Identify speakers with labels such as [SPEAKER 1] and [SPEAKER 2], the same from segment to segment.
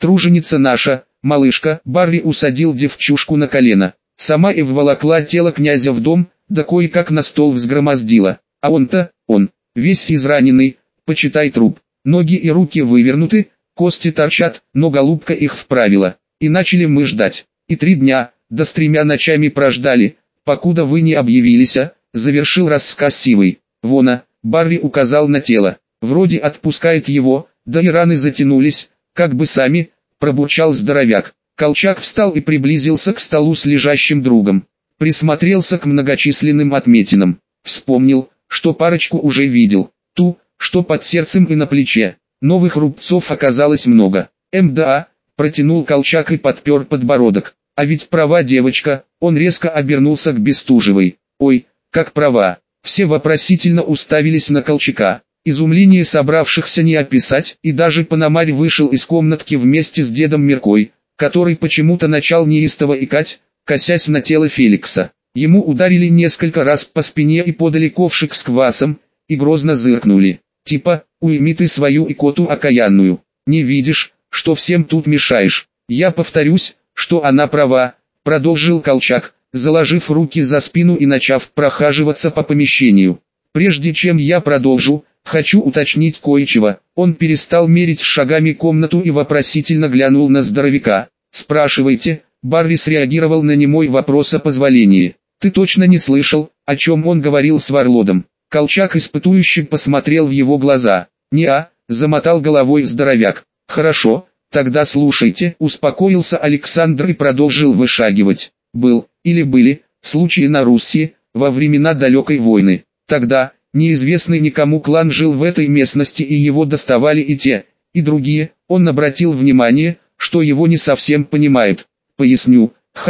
[SPEAKER 1] труженица наша, малышка». Барри усадил девчушку на колено. Сама и вволокла тело князя в дом, да кое-как на стол взгромоздила. А он, весь израненный, почитай труп. Ноги и руки вывернуты, кости торчат, но голубка их вправила. И начали мы ждать. И 3 дня, да с 3 ночами прождали, покуда вы не объявились, завершил рассказ Сивый. Вона, Барри указал на тело. Вроде отпускает его, да и раны затянулись, как бы сами, пробурчал здоровяк. Колчак встал и приблизился к столу с лежащим другом. Присмотрелся к многочисленным отметинам. Вспомнил, что парочку уже видел. Ту, что под сердцем и на плече. Новых рубцов оказалось много. МДА, протянул Колчак и подпер подбородок. А ведь права девочка, он резко обернулся к Бестужевой. Ой, как права. Все вопросительно уставились на Колчака. Изумление собравшихся не описать, и даже Пономарь вышел из комнатки вместе с дедом Миркой, который почему-то начал неистово икать, косясь на тело Феликса. Ему ударили несколько раз по спине и подали ковшик с квасом, и грозно зыркнули. Типа, уйми ты свою икоту окаянную. Не видишь, что всем тут мешаешь. Я повторюсь, что она права, продолжил Колчак, заложив руки за спину и начав прохаживаться по помещению. Прежде чем я продолжу, хочу уточнить кое-чего. Он перестал мерить шагами комнату и вопросительно глянул на здоровяка. Спрашивайте, Барри среагировал на немой вопрос о позволении. Ты точно не слышал, о чем он говорил с Варлодом? Колчак испытующе посмотрел в его глаза. «Не-а», замотал головой здоровяк. «Хорошо, тогда слушайте», успокоился Александр и продолжил вышагивать. Был, или были, случаи на Руси, во времена далекой войны. Тогда, неизвестный никому клан жил в этой местности и его доставали и те, и другие. Он обратил внимание, что его не совсем понимают. Поясню,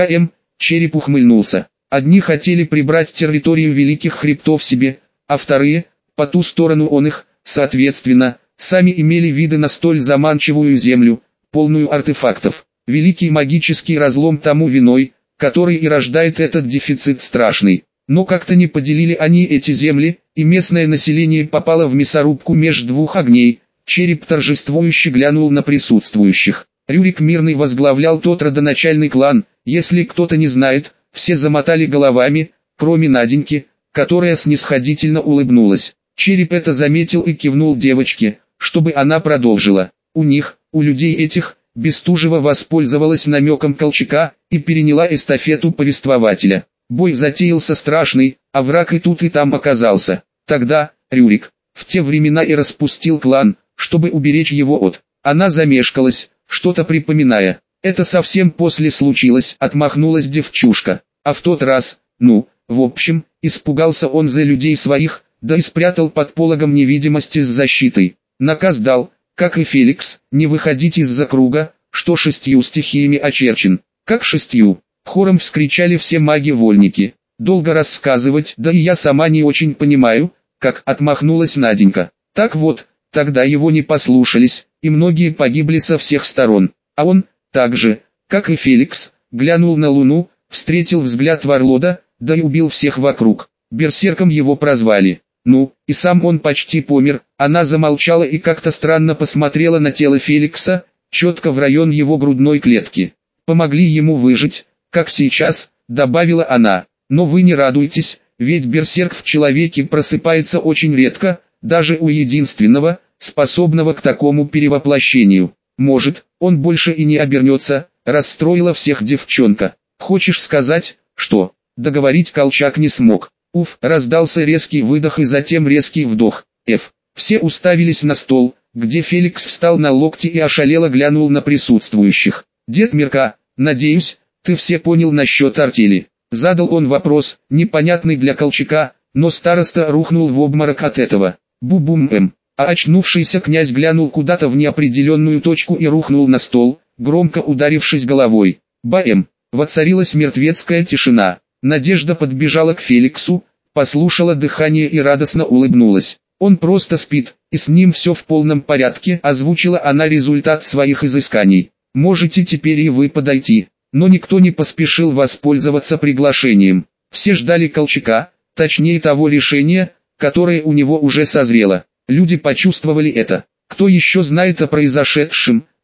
[SPEAKER 1] Череп ухмыльнулся. Одни хотели прибрать территорию Великих Хребтов себе, а вторые, по ту сторону он их, соответственно, сами имели виды на столь заманчивую землю, полную артефактов. Великий магический разлом тому виной, который и рождает этот дефицит страшный. Но как-то не поделили они эти земли, и местное население попало в мясорубку меж двух огней. Череп торжествующе глянул на присутствующих. Рюрик Мирный возглавлял тот родоначальный клан. Если кто-то не знает, все замотали головами, кроме Наденьки, которая снисходительно улыбнулась. Череп это заметил и кивнул девочке, чтобы она продолжила. У них, у людей этих, Бестужева воспользовалась намеком Колчака и переняла эстафету повествователя. Бой затеялся страшный, а враг и тут и там оказался. Тогда, Рюрик, в те времена и распустил клан, чтобы уберечь его от... Она замешкалась, что-то припоминая. Это совсем после случилось, отмахнулась девчушка. А в тот раз, в общем, испугался он за людей своих, да и спрятал под пологом невидимости с защитой. Наказ дал, как и Феликс, не выходить из-за круга, что 6 стихиями очерчен. Как 6? Хором вскричали все маги-вольники. Долго рассказывать, да и я сама не очень понимаю, как отмахнулась Наденька. Так вот, тогда его не послушались, и многие погибли со всех сторон. А он, так же, как и Феликс, глянул на луну, встретил взгляд Варлода, да и убил всех вокруг. Берсерком его прозвали. И сам он почти помер. Она замолчала и как-то странно посмотрела на тело Феликса, четко в район его грудной клетки. Помогли ему выжить, как сейчас, добавила она. Но вы не радуйтесь, ведь берсерк в человеке просыпается очень редко, даже у единственного, способного к такому перевоплощению. Может, он больше и не обернется, расстроила всех девчонка. Хочешь сказать, что? Договорить Колчак не смог. Раздался резкий выдох и затем резкий вдох. Все уставились на стол, где Феликс встал на локти и ошалело глянул на присутствующих. Дед Мирка, надеюсь, ты все понял насчет артели. Задал он вопрос, непонятный для Колчака, но староста рухнул в обморок от этого. Бу-бум-эм. А очнувшийся князь глянул куда-то в неопределенную точку и рухнул на стол, громко ударившись головой. Баэм. Воцарилась мертвецкая тишина. Надежда подбежала к Феликсу, послушала дыхание и радостно улыбнулась. Он просто спит, и с ним все в полном порядке, озвучила она результат своих изысканий. Можете теперь и вы подойти. Но никто не поспешил воспользоваться приглашением. Все ждали Колчака, точнее того решения, которое у него уже созрело. Люди почувствовали это. Кто еще знает о произошедшем,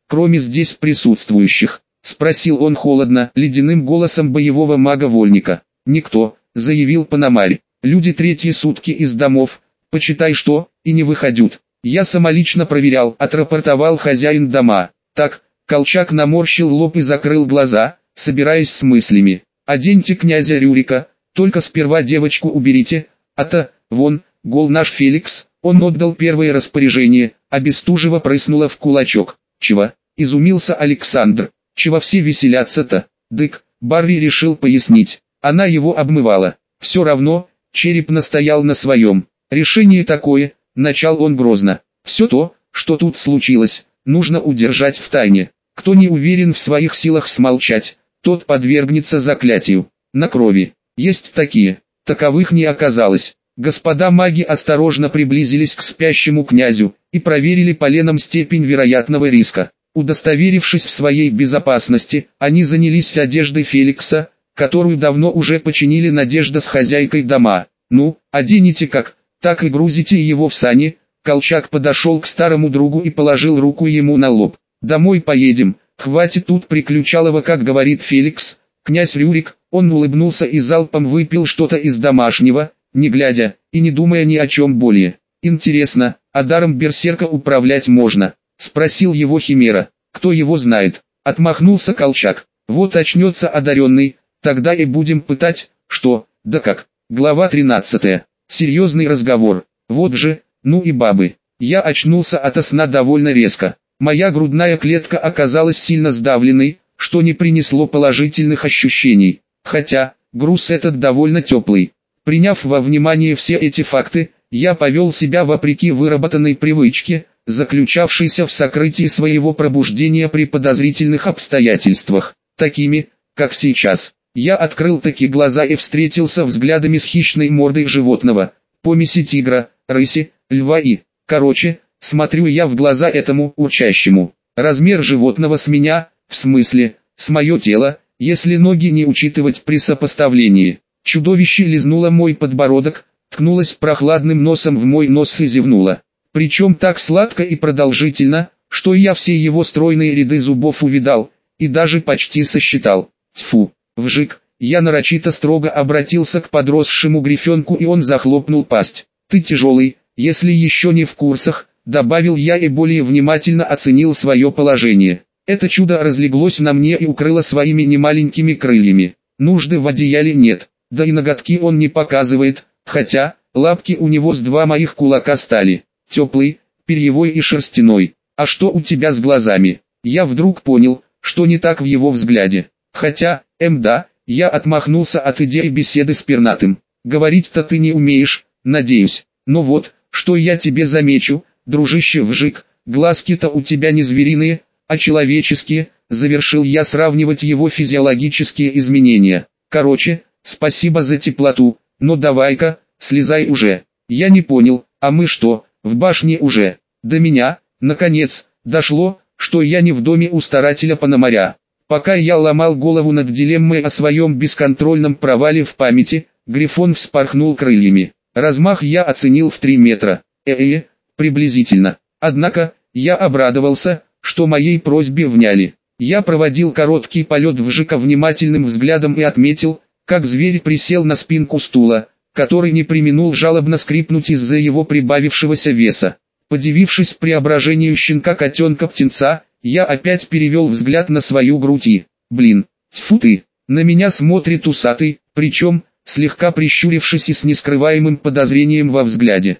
[SPEAKER 1] кроме здесь присутствующих?» — спросил он холодно, ледяным голосом боевого мага-вольника. «Никто», — заявил Пономарь. «Люди третьи сутки из домов, почитай что, и не выходят. Я самолично проверял», — отрапортовал хозяин дома. «Так». Колчак наморщил лоб и закрыл глаза, собираясь с мыслями. «Оденьте князя Рюрика, только сперва девочку уберите, а-то, вон, гол наш Феликс». Он отдал первое распоряжение, а Бестужева прыснула в кулачок. «Чего?» — изумился Александр. «Чего все веселятся-то?» «Дык», — Барри решил пояснить. Она его обмывала. Все равно, череп настоял на своем. «Решение такое», — начал он грозно. «Все то, что тут случилось, нужно удержать в тайне. Кто не уверен в своих силах смолчать, тот подвергнется заклятию. На крови. Есть такие. Таковых не оказалось». Господа маги осторожно приблизились к спящему князю и проверили поленом степень вероятного риска. Удостоверившись в своей безопасности, они занялись одеждой Феликса, которую давно уже починили Надежда с хозяйкой дома. «Ну, оденете как, так и грузите его в сани». Колчак подошел к старому другу и положил руку ему на лоб. «Домой поедем, хватит тут приключалова, как говорит Феликс». Князь Рюрик, он улыбнулся и залпом выпил что-то из домашнего, не глядя, и не думая ни о чем более. «Интересно, а даром берсерка управлять можно?» — спросил его Химера. «Кто его знает?» — отмахнулся Колчак. «Вот очнется одаренный, тогда и будем пытать, что, да как». Глава 13. Серьезный разговор. Вот же, ну и бабы. Я очнулся ото сна довольно резко. Моя грудная клетка оказалась сильно сдавленной, что не принесло положительных ощущений. Хотя, груз этот довольно теплый. Приняв во внимание все эти факты, я повел себя вопреки выработанной привычке, заключавшейся в сокрытии своего пробуждения при подозрительных обстоятельствах, такими, как сейчас. Я открыл таки глаза и встретился взглядами с хищной мордой животного, помеси тигра, рыси, льва и, короче, смотрю я в глаза этому урчащему. Размер животного с меня, в смысле, с мое тело, если ноги не учитывать при сопоставлении. Чудовище лизнуло мой подбородок, ткнулось прохладным носом в мой нос и зевнуло. Причем так сладко и продолжительно, что я все его стройные ряды зубов увидал, и даже почти сосчитал. Тьфу, вжик, я нарочито строго обратился к подросшему грифенку, и он захлопнул пасть. «Ты тяжелый, если еще не в курсах», — добавил я и более внимательно оценил свое положение. Это чудо разлеглось на мне и укрыло своими немаленькими крыльями. Нужды в одеяле нет. Да и ноготки он не показывает, хотя, лапки у него с 2 моих кулака стали. Теплый, перьевой и шерстяной. «А что у тебя с глазами?» Я вдруг понял, что не так в его взгляде. Хотя, да, я отмахнулся от идеи беседы с пернатым. «Говорить-то ты не умеешь, надеюсь. Но вот, что я тебе замечу, дружище вжик, глазки-то у тебя не звериные, а человеческие», завершил я сравнивать его физиологические изменения. «Короче, спасибо за теплоту, но давай-ка, слезай уже». Я не понял, а мы что, в башне уже? До меня, наконец, дошло, что я не в доме у старателя Пономаря. Пока я ломал голову над дилеммой о своем бесконтрольном провале в памяти, Грифон вспорхнул крыльями. Размах я оценил в 3 метра. Приблизительно. Однако, я обрадовался, что моей просьбе вняли. Я проводил короткий полет вжика внимательным взглядом и отметил, как зверь присел на спинку стула, который не преминул жалобно скрипнуть из-за его прибавившегося веса. Подивившись преображению щенка-котенка-птенца, я опять перевел взгляд на свою грудь и, блин, тьфу ты, на меня смотрит усатый, причем, слегка прищурившись и с нескрываемым подозрением во взгляде.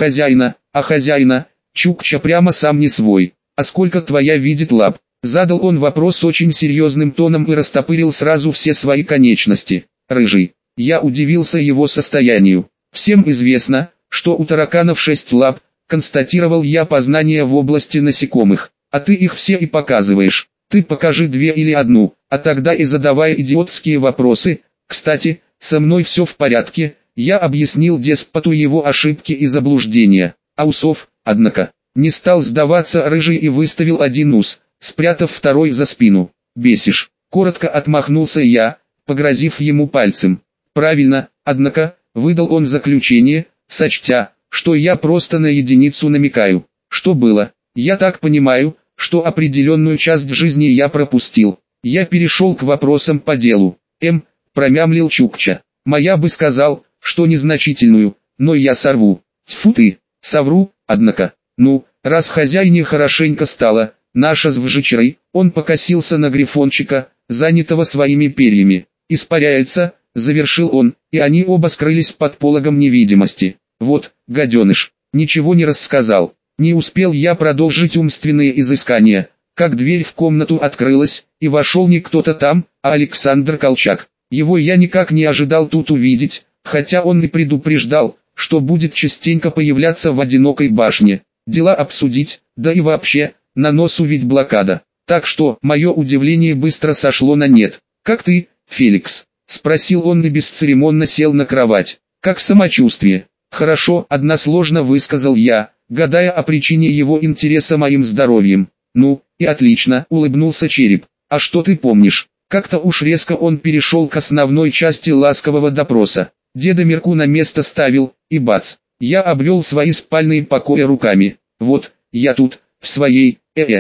[SPEAKER 1] Хозяина, Чукча прямо сам не свой. «А сколько твоя видит лап?» Задал он вопрос очень серьезным тоном и растопырил сразу все свои конечности. «Рыжий». Я удивился его состоянию. «Всем известно, что у тараканов 6 лап», констатировал я познания в области насекомых. «А ты их все и показываешь. Ты покажи 2 или 1, а тогда и задавай идиотские вопросы. Кстати, со мной все в порядке». Я объяснил деспоту его ошибки и заблуждения. А усов, однако, не стал сдаваться рыжий и выставил 1 ус, спрятав 2 за спину. «Бесишь», — коротко отмахнулся я, погрозив ему пальцем. «Правильно, однако», — выдал он заключение, сочтя, что я просто на единицу намекаю. «Что было? Я так понимаю, что определенную часть жизни я пропустил. Я перешел к вопросам по делу. Промямлил Чукча. Моя бы сказал, что незначительную, но я сорву. Тьфу ты, совру, однако. Ну, раз хозяйне хорошенько стало, наша с вжичерой, он покосился на грифончика, занятого своими перьями. Испаряется, завершил он, и они оба скрылись под пологом невидимости. Вот, гаденыш, ничего не рассказал. Не успел я продолжить умственные изыскания, как дверь в комнату открылась, и вошел не кто-то там, а Александр Колчак. Его я никак не ожидал тут увидеть, хотя он и предупреждал, что будет частенько появляться в одинокой башне, дела обсудить, да и вообще, на носу ведь блокада. Так что, мое удивление быстро сошло на нет. «Как ты, Феликс?» — спросил он и бесцеремонно сел на кровать. «Как самочувствие?» «Хорошо», — односложно высказал я, гадая о причине его интереса моим здоровьем. «Ну, и отлично», — улыбнулся Череп. «А что ты помнишь?» Как-то уж резко он перешел к основной части ласкового допроса. Деда Мирку на место ставил, и бац. Я обвел свои спальные покои руками. Вот, я тут, в своей,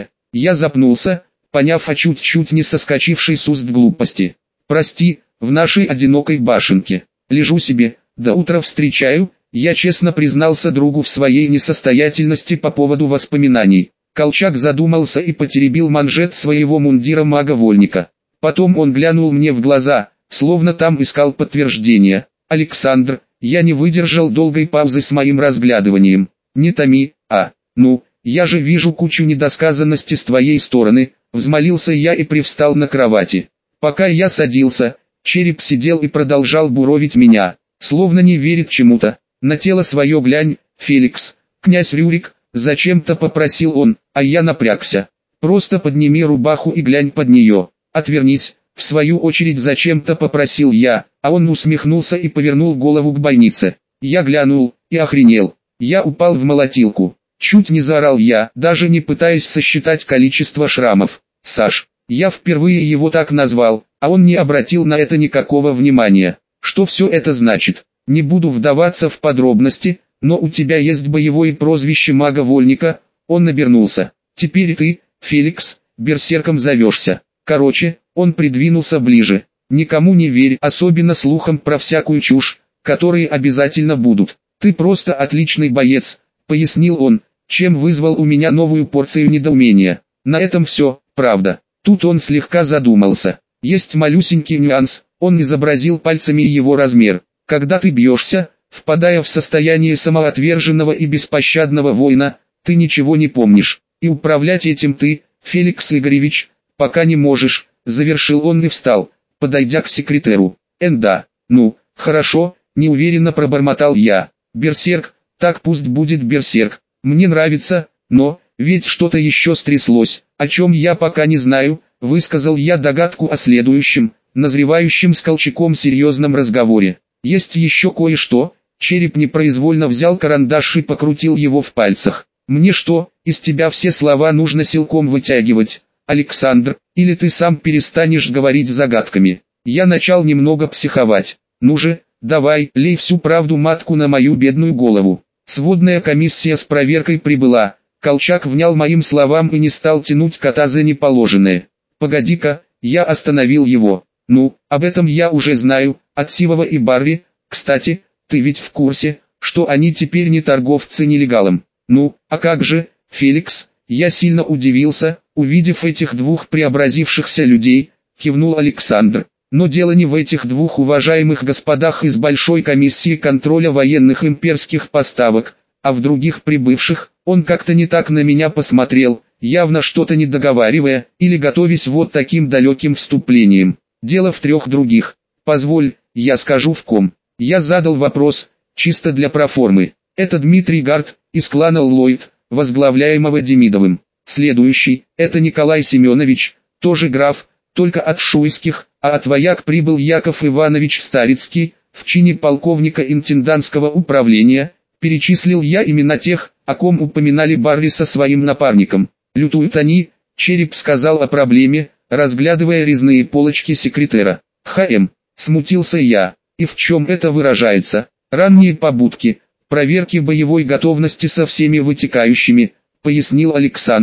[SPEAKER 1] Я запнулся, поняв о чуть-чуть не соскочившей с уст глупости. «Прости, в нашей одинокой башенке. Лежу себе, до утра встречаю», я честно признался другу в своей несостоятельности по поводу воспоминаний. Колчак задумался и потеребил манжет своего мундира мага-вольника. Потом он глянул мне в глаза, словно там искал подтверждения. «Александр», я не выдержал долгой паузы с моим разглядыванием. «Не томи, ну, я же вижу кучу недосказанности с твоей стороны», взмолился я и привстал на кровати. Пока я садился, Череп сидел и продолжал буровить меня, словно не верит чему-то. «На тело свое глянь, Феликс, князь Рюрик», зачем-то попросил он, а я напрягся. «Просто подними рубаху и глянь под нее». «Отвернись», в свою очередь зачем-то попросил я, а он усмехнулся и повернул голову к бойнице. Я глянул, и охренел. Я упал в молотилку. Чуть не заорал я, даже не пытаясь сосчитать количество шрамов. «Саш». Я впервые его так назвал, а он не обратил на это никакого внимания. Что все это значит? Не буду вдаваться в подробности, но у тебя есть боевое прозвище мага-вольника, он обернулся. Теперь ты, Феликс, берсерком зовешься. Короче, он придвинулся ближе. Никому не верь, особенно слухам про всякую чушь, которые обязательно будут. Ты просто отличный боец, пояснил он, чем вызвал у меня новую порцию недоумения. На этом все, правда. Тут он слегка задумался. Есть малюсенький нюанс, он изобразил пальцами его размер. Когда ты бьешься, впадая в состояние самоотверженного и беспощадного воина, ты ничего не помнишь. И управлять этим ты, Феликс Игоревич, пока не можешь, завершил он и встал, подойдя к секретеру. Да, ну, хорошо, неуверенно пробормотал я. Берсерк, так пусть будет берсерк. Мне нравится, но, ведь что-то еще стряслось, о чем я пока не знаю, высказал я догадку о следующем, назревающем с Колчаком серьезном разговоре. Есть еще кое-что. Череп непроизвольно взял карандаш и покрутил его в пальцах. Мне что, из тебя все слова нужно силком вытягивать, Александр, или ты сам перестанешь говорить загадками? Я начал немного психовать. Ну же, давай, лей всю правду матку на мою бедную голову. Сводная комиссия с проверкой прибыла. Колчак внял моим словам и не стал тянуть кота за неположенное. Погоди-ка, я остановил его. Ну, об этом я уже знаю, от Сивова и Барри. Кстати, ты ведь в курсе, что они теперь не торговцы нелегалом? Ну, а как же, Феликс? Я сильно удивился, увидев этих двух преобразившихся людей, кивнул Александр. Но дело не в этих двух уважаемых господах из Большой комиссии контроля военных имперских поставок, а в других прибывших. Он как-то не так на меня посмотрел, явно что-то не договаривая, или готовясь вот таким далеким вступлением. Дело в трех других. Позволь, я скажу в ком. Я задал вопрос, чисто для проформы. Это Дмитрий Гард, из клана Ллойд, возглавляемого Демидовым. Следующий, это Николай Семенович, тоже граф, только от шуйских, а от вояк прибыл Яков Иванович Старицкий, в чине полковника интендантского управления. Перечислил я имена тех, о ком упоминали Барри со своим напарником. Лютуют они, Череп сказал о проблеме, разглядывая резные полочки секретера. Смутился я. И в чем это выражается? Ранние побудки, проверки боевой готовности со всеми вытекающими, пояснил Александр.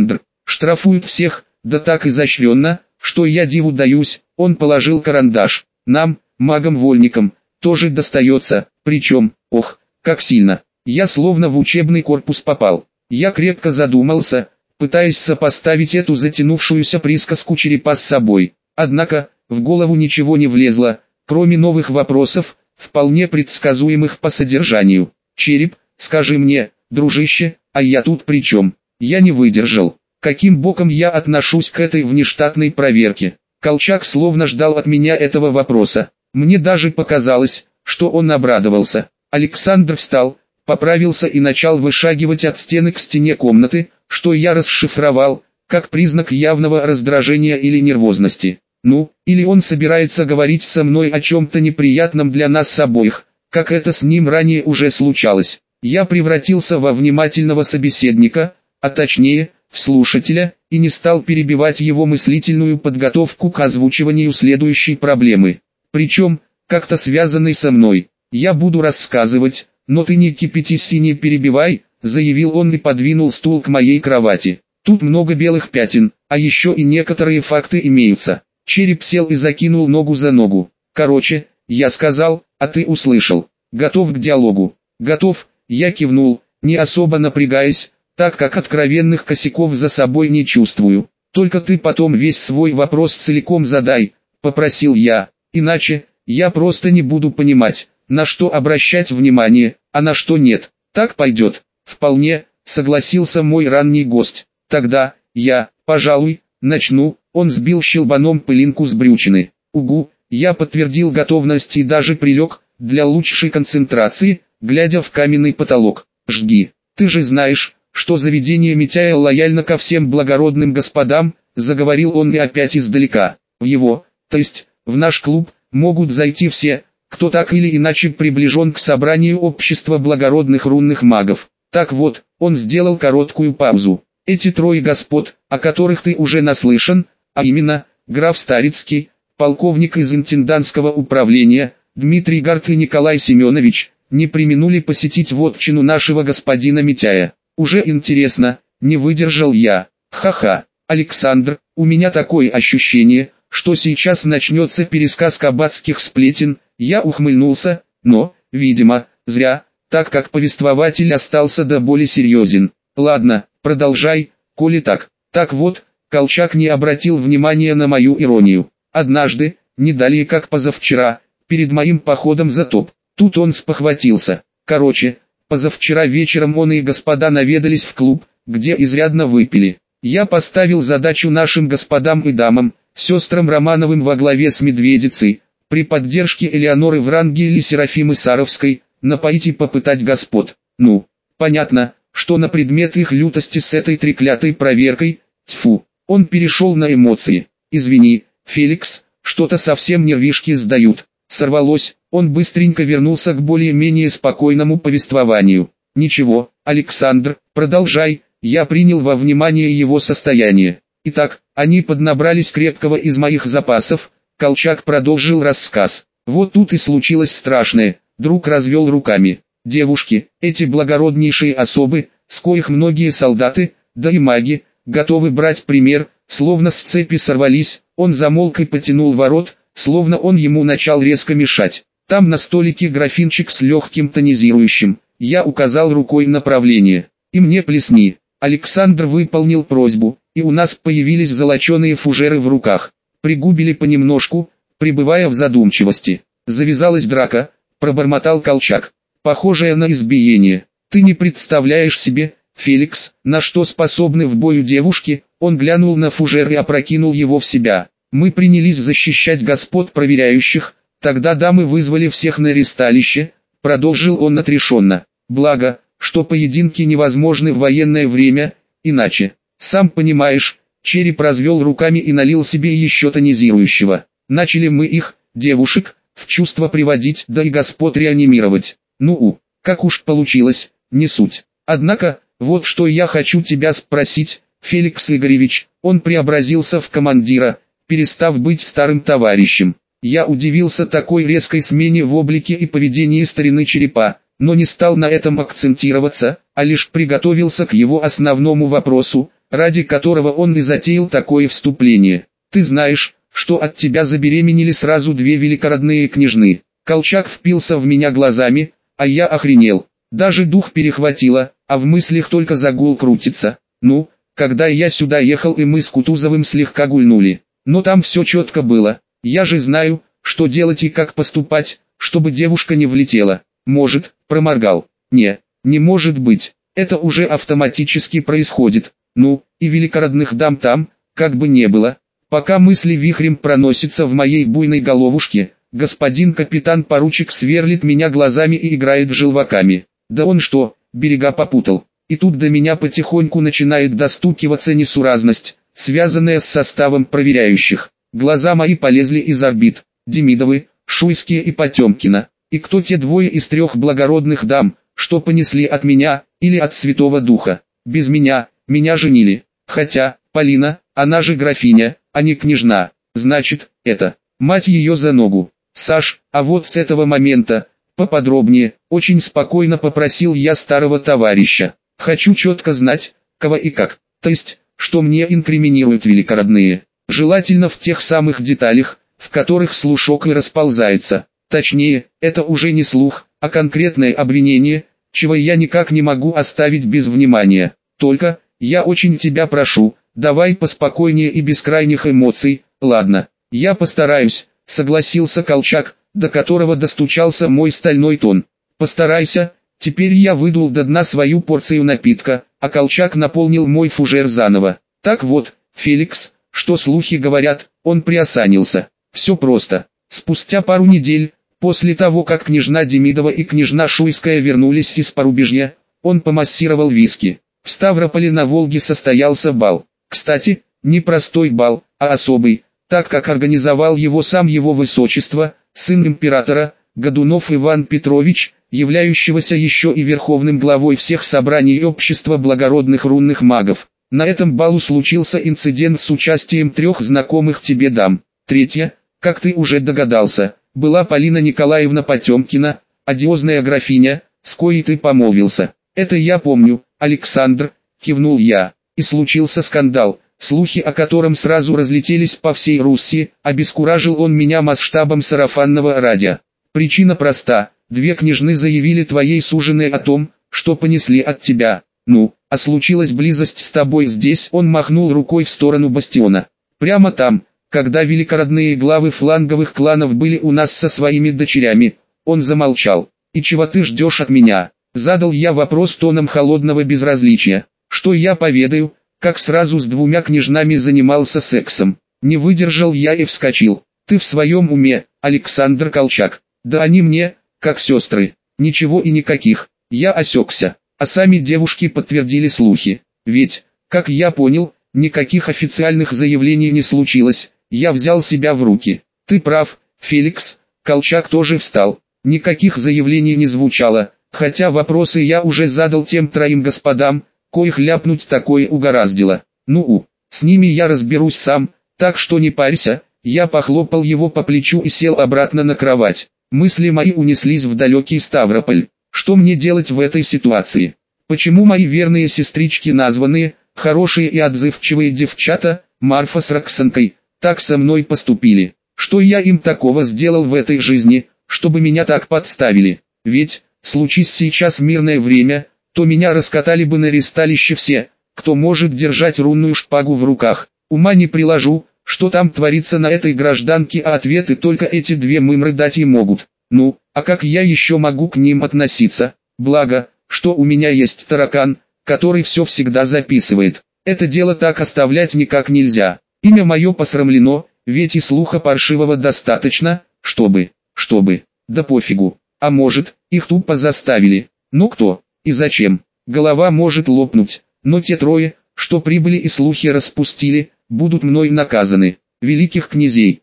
[SPEAKER 1] Штрафуют всех, да так изощренно, что я диву даюсь. Он положил карандаш. Нам, магам-вольникам, тоже достается, причем, ох, как сильно. Я словно в учебный корпус попал. Я крепко задумался, пытаясь сопоставить эту затянувшуюся присказку черепа с собой. Однако, в голову ничего не влезло, кроме новых вопросов, вполне предсказуемых по содержанию. Череп, скажи мне, дружище, а я тут при чем? Я не выдержал. Каким боком я отношусь к этой внештатной проверке? Колчак словно ждал от меня этого вопроса. Мне даже показалось, что он обрадовался. Александр встал, поправился и начал вышагивать от стены к стене комнаты, что я расшифровал, как признак явного раздражения или нервозности. Ну, или он собирается говорить со мной о чем-то неприятном для нас обоих, как это с ним ранее уже случалось. Я превратился во внимательного собеседника, а точнее, в слушателя, и не стал перебивать его мыслительную подготовку к озвучиванию следующей проблемы. Причем, как-то связанной со мной. Я буду рассказывать, но ты не кипятись и не перебивай, заявил он и подвинул стул к моей кровати. Тут много белых пятен, а еще и некоторые факты имеются. Череп сел и закинул ногу за ногу. Короче, я сказал, а ты услышал. Готов к диалогу? Готов, я кивнул, не особо напрягаясь, так как откровенных косяков за собой не чувствую. Только ты потом весь свой вопрос целиком задай, попросил я, иначе, я просто не буду понимать, на что обращать внимание, а на что нет. Так пойдет. Вполне, согласился мой ранний гость. Тогда, я, пожалуй, начну. Он сбил щелбаном пылинку с брючины. Угу, я подтвердил готовность и даже прилег, для лучшей концентрации, глядя в каменный потолок. Жги, ты же знаешь, что заведение Митяя лояльно ко всем благородным господам, заговорил он и опять издалека. В его, то есть, в наш клуб, могут зайти все, кто так или иначе приближен к собранию общества благородных рунных магов. Так вот, он сделал короткую паузу. Эти трое господ, о которых ты уже наслышан, а именно, граф Старицкий, полковник из интендантского управления, Дмитрий Гарт и Николай Семенович, не преминули посетить вотчину нашего господина Митяя. Уже интересно, не выдержал я. Ха-ха, Александр, у меня такое ощущение, что сейчас начнется пересказ кабацких сплетен. Я ухмыльнулся, но, видимо, зря, так как повествователь остался до боли серьезен. Ладно, продолжай, коли так. Так вот, Колчак не обратил внимания на мою иронию. Однажды, не далее как позавчера, перед моим походом за топ, тут он спохватился. Короче, позавчера вечером он и господа наведались в клуб, где изрядно выпили. Я поставил задачу нашим господам и дамам, сестрам Романовым во главе с Медведицей, при поддержке Элеоноры Вранги или Серафимы Саровской, напоить и попытать господ. Ну, понятно, что на предмет их лютости с этой треклятой проверкой, тьфу, он перешел на эмоции. Извини, Феликс, что-то совсем нервишки сдают. Сорвалось, он быстренько вернулся к более-менее спокойному повествованию. Ничего, Александр, продолжай, я принял во внимание его состояние. Итак, они поднабрались крепкого из моих запасов. Колчак продолжил рассказ. Вот тут и случилось страшное. Друг развел руками. Девушки, эти благороднейшие особы, с коих многие солдаты, да и маги, готовы брать пример, словно с цепи сорвались. Он замолк и потянул ворот, словно он ему начал резко мешать. Там на столике графинчик с легким тонизирующим. Я указал рукой направление. И мне плесни. Александр выполнил просьбу, и у нас появились золоченые фужеры в руках. Пригубили понемножку, пребывая в задумчивости. Завязалась драка, пробормотал Колчак, похожая на избиение. Ты не представляешь себе, Феликс, на что способны в бою девушки. Он глянул на фужер и опрокинул его в себя. Мы принялись защищать господ проверяющих, тогда дамы вызвали всех на ристалище, продолжил он отрешенно. Благо, что поединки невозможны в военное время, иначе, сам понимаешь. Череп развел руками и налил себе еще тонизирующего. Начали мы их, девушек, в чувство приводить, да и господ реанимировать. Ну, как уж получилось, не суть. Однако, вот что я хочу тебя спросить, Феликс Игоревич. Он преобразился в командира, перестав быть старым товарищем. Я удивился такой резкой смене в облике и поведении старины Черепа, но не стал на этом акцентироваться, а лишь приготовился к его основному вопросу. ради которого он и затеял такое вступление. Ты знаешь, что от тебя забеременели сразу две великородные княжны. Колчак впился в меня глазами, а я охренел. Даже дух перехватило, а в мыслях только загул крутится. Ну, когда я сюда ехал и мы с Кутузовым слегка гульнули. Но там все четко было. Я же знаю, что делать и как поступать, чтобы девушка не влетела. Может, проморгал. Не может быть. Это уже автоматически происходит. Ну, и великородных дам там, как бы не было. Пока мысли вихрем проносятся в моей буйной головушке, господин капитан-поручик сверлит меня глазами и играет желваками. Да он что, берега попутал. И тут до меня потихоньку начинает достукиваться несуразность, связанная с составом проверяющих. Глаза мои полезли из орбит. Демидовы, Шуйские и Потемкина. И кто те двое из трех благородных дам, что понесли от меня, или от Святого Духа? Без меня женили. Хотя, Полина, она же графиня, а не княжна. Значит, это, мать ее за ногу. Саш, а вот с этого момента, поподробнее, очень спокойно попросил я старого товарища. Хочу четко знать, кого и как. То есть, что мне инкриминируют великородные. Желательно в тех самых деталях, в которых слушок и расползается. Точнее, это уже не слух, а конкретное обвинение, чего я никак не могу оставить без внимания. Только, я очень тебя прошу, давай поспокойнее и без крайних эмоций. Ладно, я постараюсь, согласился Колчак, до которого достучался мой стальной тон. Постарайся. Теперь я выдул до дна свою порцию напитка, а Колчак наполнил мой фужер заново. Так вот, Феликс, что слухи говорят, он приосанился. Все просто. Спустя пару недель, после того как княжна Демидова и княжна Шуйская вернулись из порубежья, он помассировал виски. В Ставрополе на Волге состоялся бал. Кстати, не простой бал, а особый, так как организовал его сам его высочество, сын императора, Годунов Иван Петрович, являющегося еще и верховным главой всех собраний общества благородных рунных магов. На этом балу случился инцидент с участием трех знакомых тебе дам. Третья, как ты уже догадался, была Полина Николаевна Потемкина, одиозная графиня, с коей ты помолвился. Это я помню, Александр, кивнул я. И случился скандал, слухи о котором сразу разлетелись по всей Руси, обескуражил он меня масштабом сарафанного радио. Причина проста, две княжны заявили твоей суженой о том, что понесли от тебя. Ну, а случилась близость с тобой здесь, он махнул рукой в сторону бастиона. Прямо там, когда великородные главы фланговых кланов были у нас со своими дочерями. Он замолчал. И чего ты ждешь от меня? Задал я вопрос тоном холодного безразличия. Что я поведаю, как сразу с двумя княжнами занимался сексом. Не выдержал я и вскочил. Ты в своем уме, Александр Колчак? Да они мне, как сестры. Ничего и никаких. Я осекся. А сами девушки подтвердили слухи. Ведь, как я понял, никаких официальных заявлений не случилось. Я взял себя в руки. Ты прав, Феликс. Колчак тоже встал. Никаких заявлений не звучало, хотя вопросы я уже задал тем троим господам, коих ляпнуть такое угораздило. Ну, с ними я разберусь сам, так что не парься. Я похлопал его по плечу и сел обратно на кровать. Мысли мои унеслись в далекий Ставрополь. Что мне делать в этой ситуации? Почему мои верные сестрички названные, хорошие и отзывчивые девчата, Марфа с Роксанкой, так со мной поступили? Что я им такого сделал в этой жизни, чтобы меня так подставили? Ведь, случись сейчас мирное время, то меня раскатали бы на ристалище все, кто может держать рунную шпагу в руках. Ума не приложу, что там творится на этой гражданке, а ответы только эти две мымры дать и могут. Ну, а как я еще могу к ним относиться? Благо, что у меня есть таракан, который все всегда записывает. Это дело так оставлять никак нельзя. Имя мое посрамлено, ведь и слуха паршивого достаточно, чтобы, да пофигу. А может, их тупо заставили. Ну кто, и зачем? Голова может лопнуть, но те трое, что прибыли и слухи распустили, будут мной наказаны. Великих князей,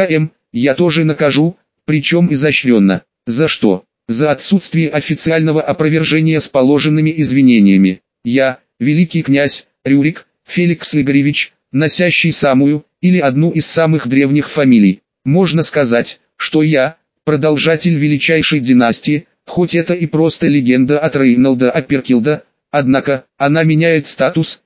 [SPEAKER 1] я тоже накажу, причем изощренно. За что? За отсутствие официального опровержения с положенными извинениями. Я, великий князь, Рюрик, Феликс Игоревич, носящий самую, или одну из самых древних фамилий. Можно сказать, что я, продолжатель величайшей династии, хоть это и просто легенда от Рейнолда Аперкилда, однако, она меняет статус,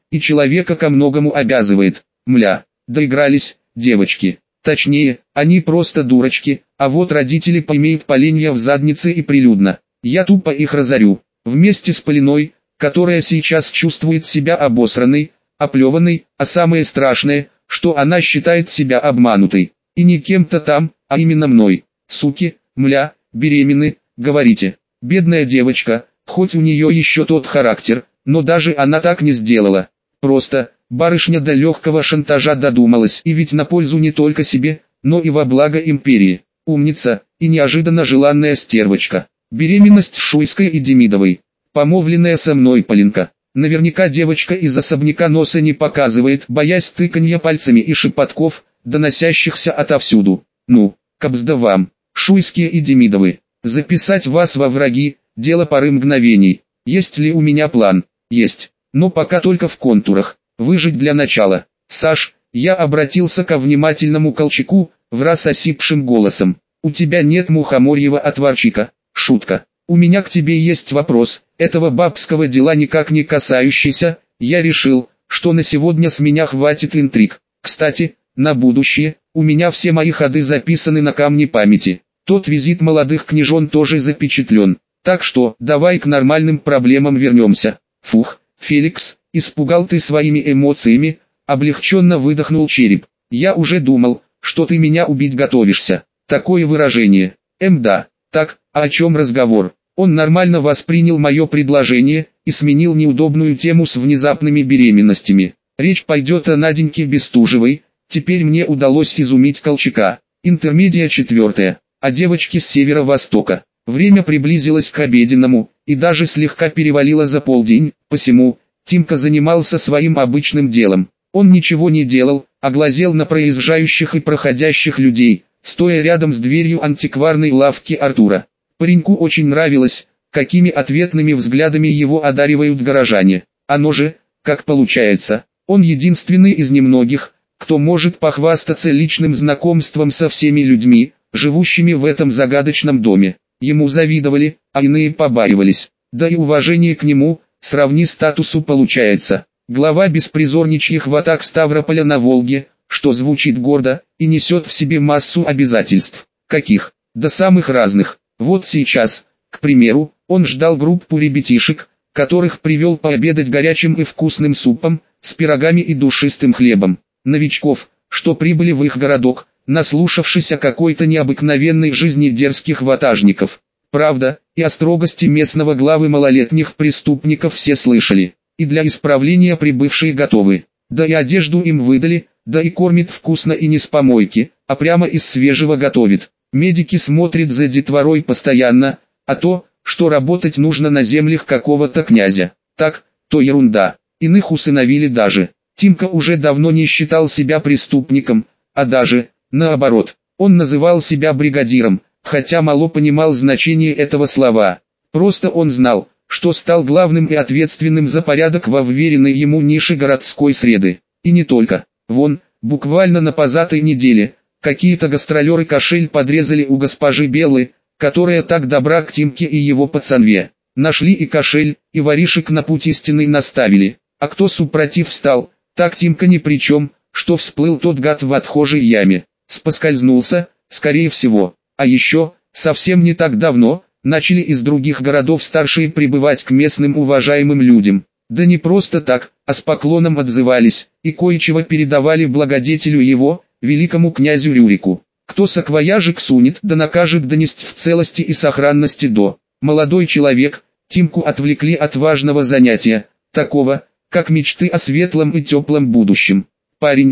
[SPEAKER 1] и человека ко многому обязывает. Мля, доигрались, девочки. Точнее, они просто дурочки, а вот родители поимеют поленья в заднице и прилюдно. Я тупо их разорю. Вместе с Полиной, которая сейчас чувствует себя обосранной, оплеванной, а самое страшное, что она считает себя обманутой. И не кем-то там, а именно мной. Суки, мля, беременны, говорите. Бедная девочка, хоть у нее еще тот характер, но даже она так не сделала. Просто, барышня до легкого шантажа додумалась, и ведь на пользу не только себе, но и во благо империи. Умница, и неожиданно желанная стервочка. Беременность Шуйской и Демидовой. Помолвленная со мной Полинка. Наверняка девочка из особняка носа не показывает, боясь тыканья пальцами и шепотков, доносящихся отовсюду. Ну, кабзда вам, Шуйские и Демидовы. Записать вас во враги, дело пары мгновений. Есть ли у меня план? Есть. Но пока только в контурах. Выжить для начала. Саш, я обратился ко внимательному Колчаку, враз осипшим голосом. У тебя нет мухоморьего отварчика. Шутка. У меня к тебе есть вопрос, этого бабского дела никак не касающийся. Я решил, что на сегодня с меня хватит интриг. Кстати, на будущее, у меня все мои ходы записаны на камне памяти. Тот визит молодых княжон тоже запечатлен. Так что, давай к нормальным проблемам вернемся. Фух, Феликс, испугал ты своими эмоциями, облегченно выдохнул череп. Я уже думал, что ты меня убить готовишься. Такое выражение. Да. Так, а о чем разговор? Он нормально воспринял мое предложение и сменил неудобную тему с внезапными беременностями. Речь пойдет о Наденьке Бестужевой. Теперь мне удалось изумить Колчака. Интермедия 4. О девочке с северо-востока. Время приблизилось к обеденному, и даже слегка перевалило за полдень, посему Тимка занимался своим обычным делом. Он ничего не делал, а глазел на проезжающих и проходящих людей, стоя рядом с дверью антикварной лавки Артура. Пареньку очень нравилось, какими ответными взглядами его одаривают горожане. Оно же, как получается, он единственный из немногих, кто может похвастаться личным знакомством со всеми людьми, живущими в этом загадочном доме. Ему завидовали, а иные побаивались. Да и уважение к нему, сравни статусу получается. Глава беспризорничьих ватаг Ставрополя на Волге, что звучит гордо и несет в себе массу обязательств. Каких? Да самых разных. Вот сейчас, к примеру, он ждал группу ребятишек, которых привел пообедать горячим и вкусным супом, с пирогами и душистым хлебом. Новичков, что прибыли в их городок, наслушавшись о какой-то необыкновенной жизни дерзких ватажников. Правда, и о строгости местного главы малолетних преступников все слышали, и для исправления прибывшие готовы. Да и одежду им выдали, да и кормит вкусно и не с помойки, а прямо из свежего готовит. Медики смотрят за детворой постоянно, а то, что работать нужно на землях какого-то князя, так, то ерунда. Иных усыновили даже. Тимка уже давно не считал себя преступником, а даже, наоборот, он называл себя бригадиром, хотя мало понимал значение этого слова. Просто он знал, что стал главным и ответственным за порядок во вверенной ему нише городской среды. И не только. Вон, буквально на позатой неделе, какие-то гастролеры кошель подрезали у госпожи Беллы, которая так добра к Тимке и его пацанве. Нашли и кошель, и воришек на путь истинный наставили. А кто супротив встал, так Тимка ни при чем, что всплыл тот гад в отхожей яме. Поскользнулся, скорее всего. А еще, совсем не так давно, начали из других городов старшие прибывать к местным уважаемым людям. Да не просто так, а с поклоном отзывались, и кое-чего передавали благодетелю его, великому князю Рюрику. Кто саквояжик сунет, да накажет донести в целости и сохранности до. Молодой человек, Тимку отвлекли от важного занятия, такого, как мечты о светлом и теплом будущем. Парень,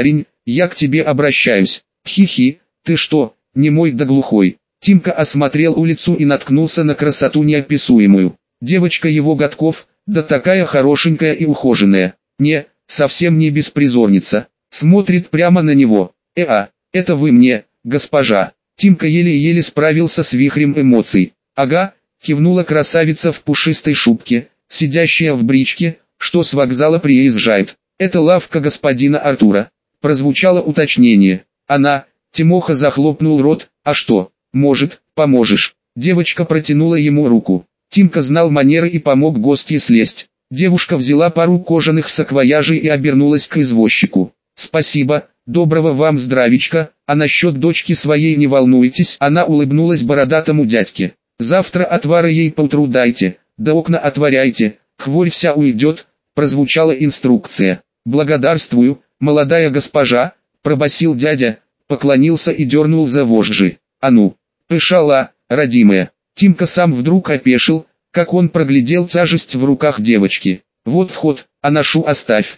[SPEAKER 1] я к тебе обращаюсь. Хи-хи, ты что, немой да глухой? Тимка осмотрел улицу и наткнулся на красоту неописуемую. Девочка его годков, да такая хорошенькая и ухоженная. Не, совсем не беспризорница. Смотрит прямо на него. Это вы мне, госпожа. Тимка еле-еле справился с вихрем эмоций. Ага, кивнула красавица в пушистой шубке, сидящая в бричке, что с вокзала приезжает. Это лавка господина Артура. Прозвучало уточнение. Она, Тимоха захлопнул рот. А что, может, поможешь? Девочка протянула ему руку. Тимка знал манеры и помог гостье слезть. Девушка взяла пару кожаных саквояжей и обернулась к извозчику. «Спасибо, доброго вам здравичка, а насчет дочки своей не волнуйтесь», она улыбнулась бородатому дядьке. «Завтра отвары ей поутру дайте, да окна отворяйте, хворь вся уйдет», прозвучала инструкция. «Благодарствую, молодая госпожа», пробасил дядя, поклонился и дернул за вожжи. «А ну, пышала, родимая». Тимка сам вдруг опешил, как он проглядел тяжесть в руках девочки. «Вот вход, а ношу оставь,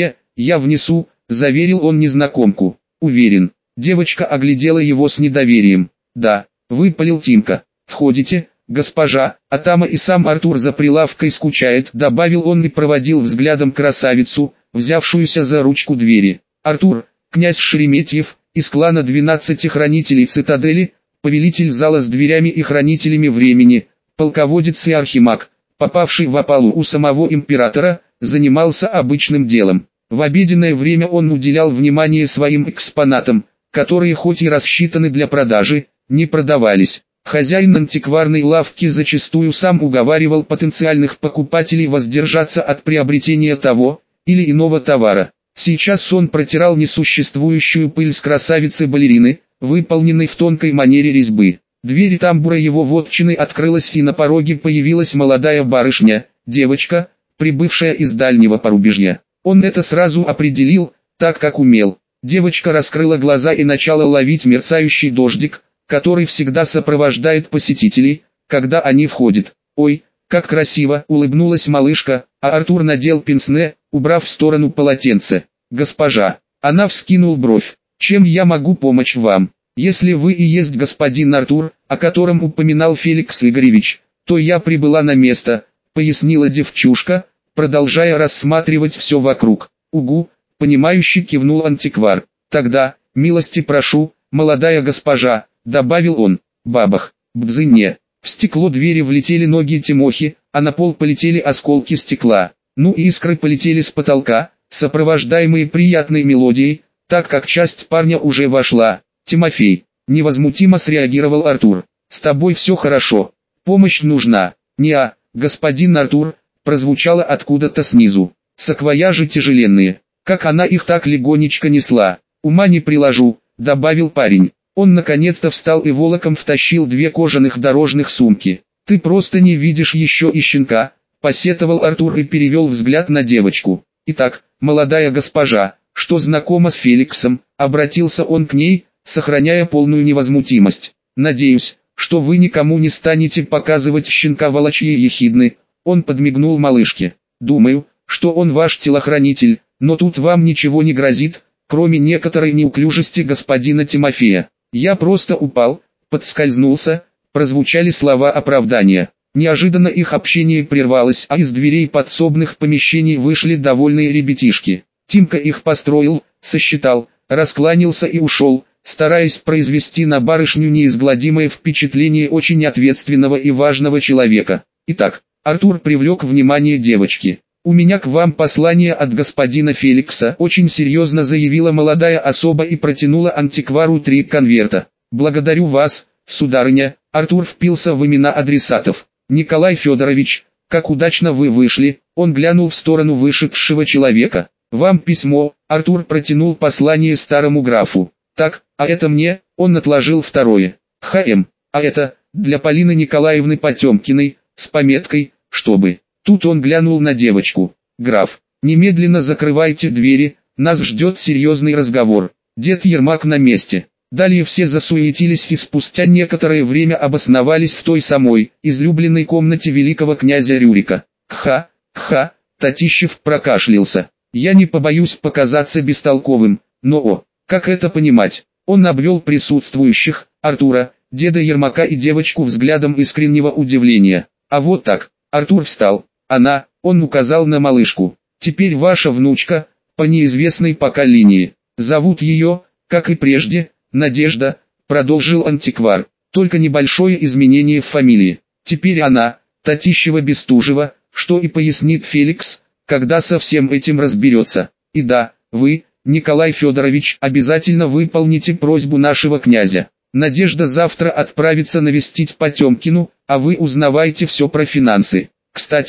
[SPEAKER 1] я внесу», заверил он незнакомку. «Уверен». Девочка оглядела его с недоверием. «Да», выпалил Тимка. «Входите, госпожа, а там и сам Артур за прилавкой скучает», добавил он и проводил взглядом красавицу, взявшуюся за ручку двери. «Артур, князь Шереметьев, из клана 12 хранителей цитадели, повелитель зала с дверями и хранителями времени, полководец и архимаг, попавший в опалу у самого императора, занимался обычным делом. В обеденное время он уделял внимание своим экспонатам, которые хоть и рассчитаны для продажи, не продавались. Хозяин антикварной лавки зачастую сам уговаривал потенциальных покупателей воздержаться от приобретения того или иного товара. Сейчас он протирал несуществующую пыль с красавицы-балерины, выполненной в тонкой манере резьбы. Дверь тамбура его вотчины открылась, и на пороге появилась молодая барышня, девочка, прибывшая из дальнего порубежья. Он это сразу определил, так как умел. Девочка раскрыла глаза и начала ловить мерцающий дождик, который всегда сопровождает посетителей, когда они входят. «Ой, как красиво!» — улыбнулась малышка, а Артур надел пенсне, убрав в сторону полотенце. «Госпожа!» — она вскинул бровь. «Чем я могу помочь вам? Если вы и есть господин Артур, о котором упоминал Феликс Игоревич, то я прибыла на место», — пояснила девчушка, продолжая рассматривать все вокруг. «Угу», — понимающе кивнул антиквар. «Тогда, милости прошу, молодая госпожа», — добавил он. Бабах, бдзыне. В стекло двери влетели ноги Тимохи, а на пол полетели осколки стекла. Ну и искры полетели с потолка, сопровождаемые приятной мелодией, так как часть парня уже вошла. «Тимофей», — невозмутимо среагировал Артур. «С тобой все хорошо. Помощь нужна». «Не-а, господин Артур», — прозвучало откуда-то снизу. «Саквояжи тяжеленные. Как она их так легонечко несла. Ума не приложу», — добавил парень. Он наконец-то встал и волоком втащил 2 кожаных дорожных сумки. «Ты просто не видишь еще и щенка», — посетовал Артур и перевел взгляд на девочку. «Итак, молодая госпожа, что знакома с Феликсом», — обратился он к ней, сохраняя полную невозмутимость. «Надеюсь, что вы никому не станете показывать щенка волочье ехидны», — он подмигнул малышке. «Думаю, что он ваш телохранитель, но тут вам ничего не грозит, кроме некоторой неуклюжести господина Тимофея. Я просто упал, подскользнулся», — прозвучали слова оправдания. Неожиданно их общение прервалось, а из дверей подсобных помещений вышли довольные ребятишки. Тимка их построил, сосчитал, раскланялся и ушел, стараясь произвести на барышню неизгладимое впечатление очень ответственного и важного человека. Итак, Артур привлек внимание девочки. «У меня к вам послание от господина Феликса», — очень серьезно заявила молодая особа и протянула антиквару 3 конверта. «Благодарю вас, сударыня», — Артур впился в имена адресатов. «Николай Федорович, как удачно вы вышли», — он глянул в сторону вышедшего человека. «Вам письмо», — Артур протянул послание старому графу. «Так, а это мне», — он отложил второе. «ХМ, а это, для Полины Николаевны Потемкиной, с пометкой, чтобы». Тут он глянул на девочку. «Граф, немедленно закрывайте двери, нас ждет серьезный разговор». Дед Ермак на месте. Далее все засуетились и спустя некоторое время обосновались в той самой, излюбленной комнате великого князя Рюрика. «Кха, Татищев прокашлялся. Я не побоюсь показаться бестолковым, но как это понимать?» Он обвел присутствующих, Артура, деда Ермака и девочку взглядом искреннего удивления. «А вот так». Артур встал. Он указал на малышку. «Теперь ваша внучка, по неизвестной пока линии. Зовут ее, как и прежде, Надежда», продолжил антиквар. «Только небольшое изменение в фамилии. Теперь она, Татищева-Бестужева, что и пояснит Феликс, когда со всем этим разберется. И да, вы, Николай Федорович, обязательно выполните просьбу нашего князя. Надежда завтра отправится навестить Потемкину, а вы узнавайте все про финансы. Кстати,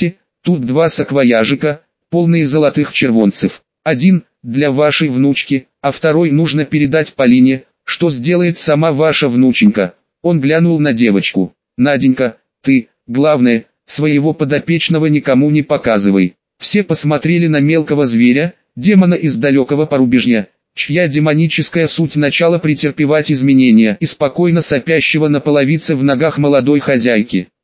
[SPEAKER 1] Тут 2 саквояжика, полные золотых червонцев. Один для вашей внучки, а второй нужно передать Полине, что сделает сама ваша внученька». Он глянул на девочку. «Наденька, ты, главное, своего подопечного никому не показывай». Все посмотрели на мелкого зверя, демона из далекого порубежья, чья демоническая суть начала претерпевать изменения, и спокойно сопящего на половице в ногах молодой хозяйки.